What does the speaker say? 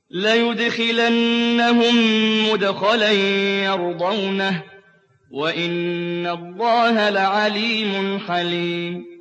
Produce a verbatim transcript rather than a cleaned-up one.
لَيُدْخِلَنَّهُم مُّدْخَلًا يَرْضَوْنَهُ ۗ وَإِنَّ اللَّهَ لَعَلِيمٌ حَلِيمٌ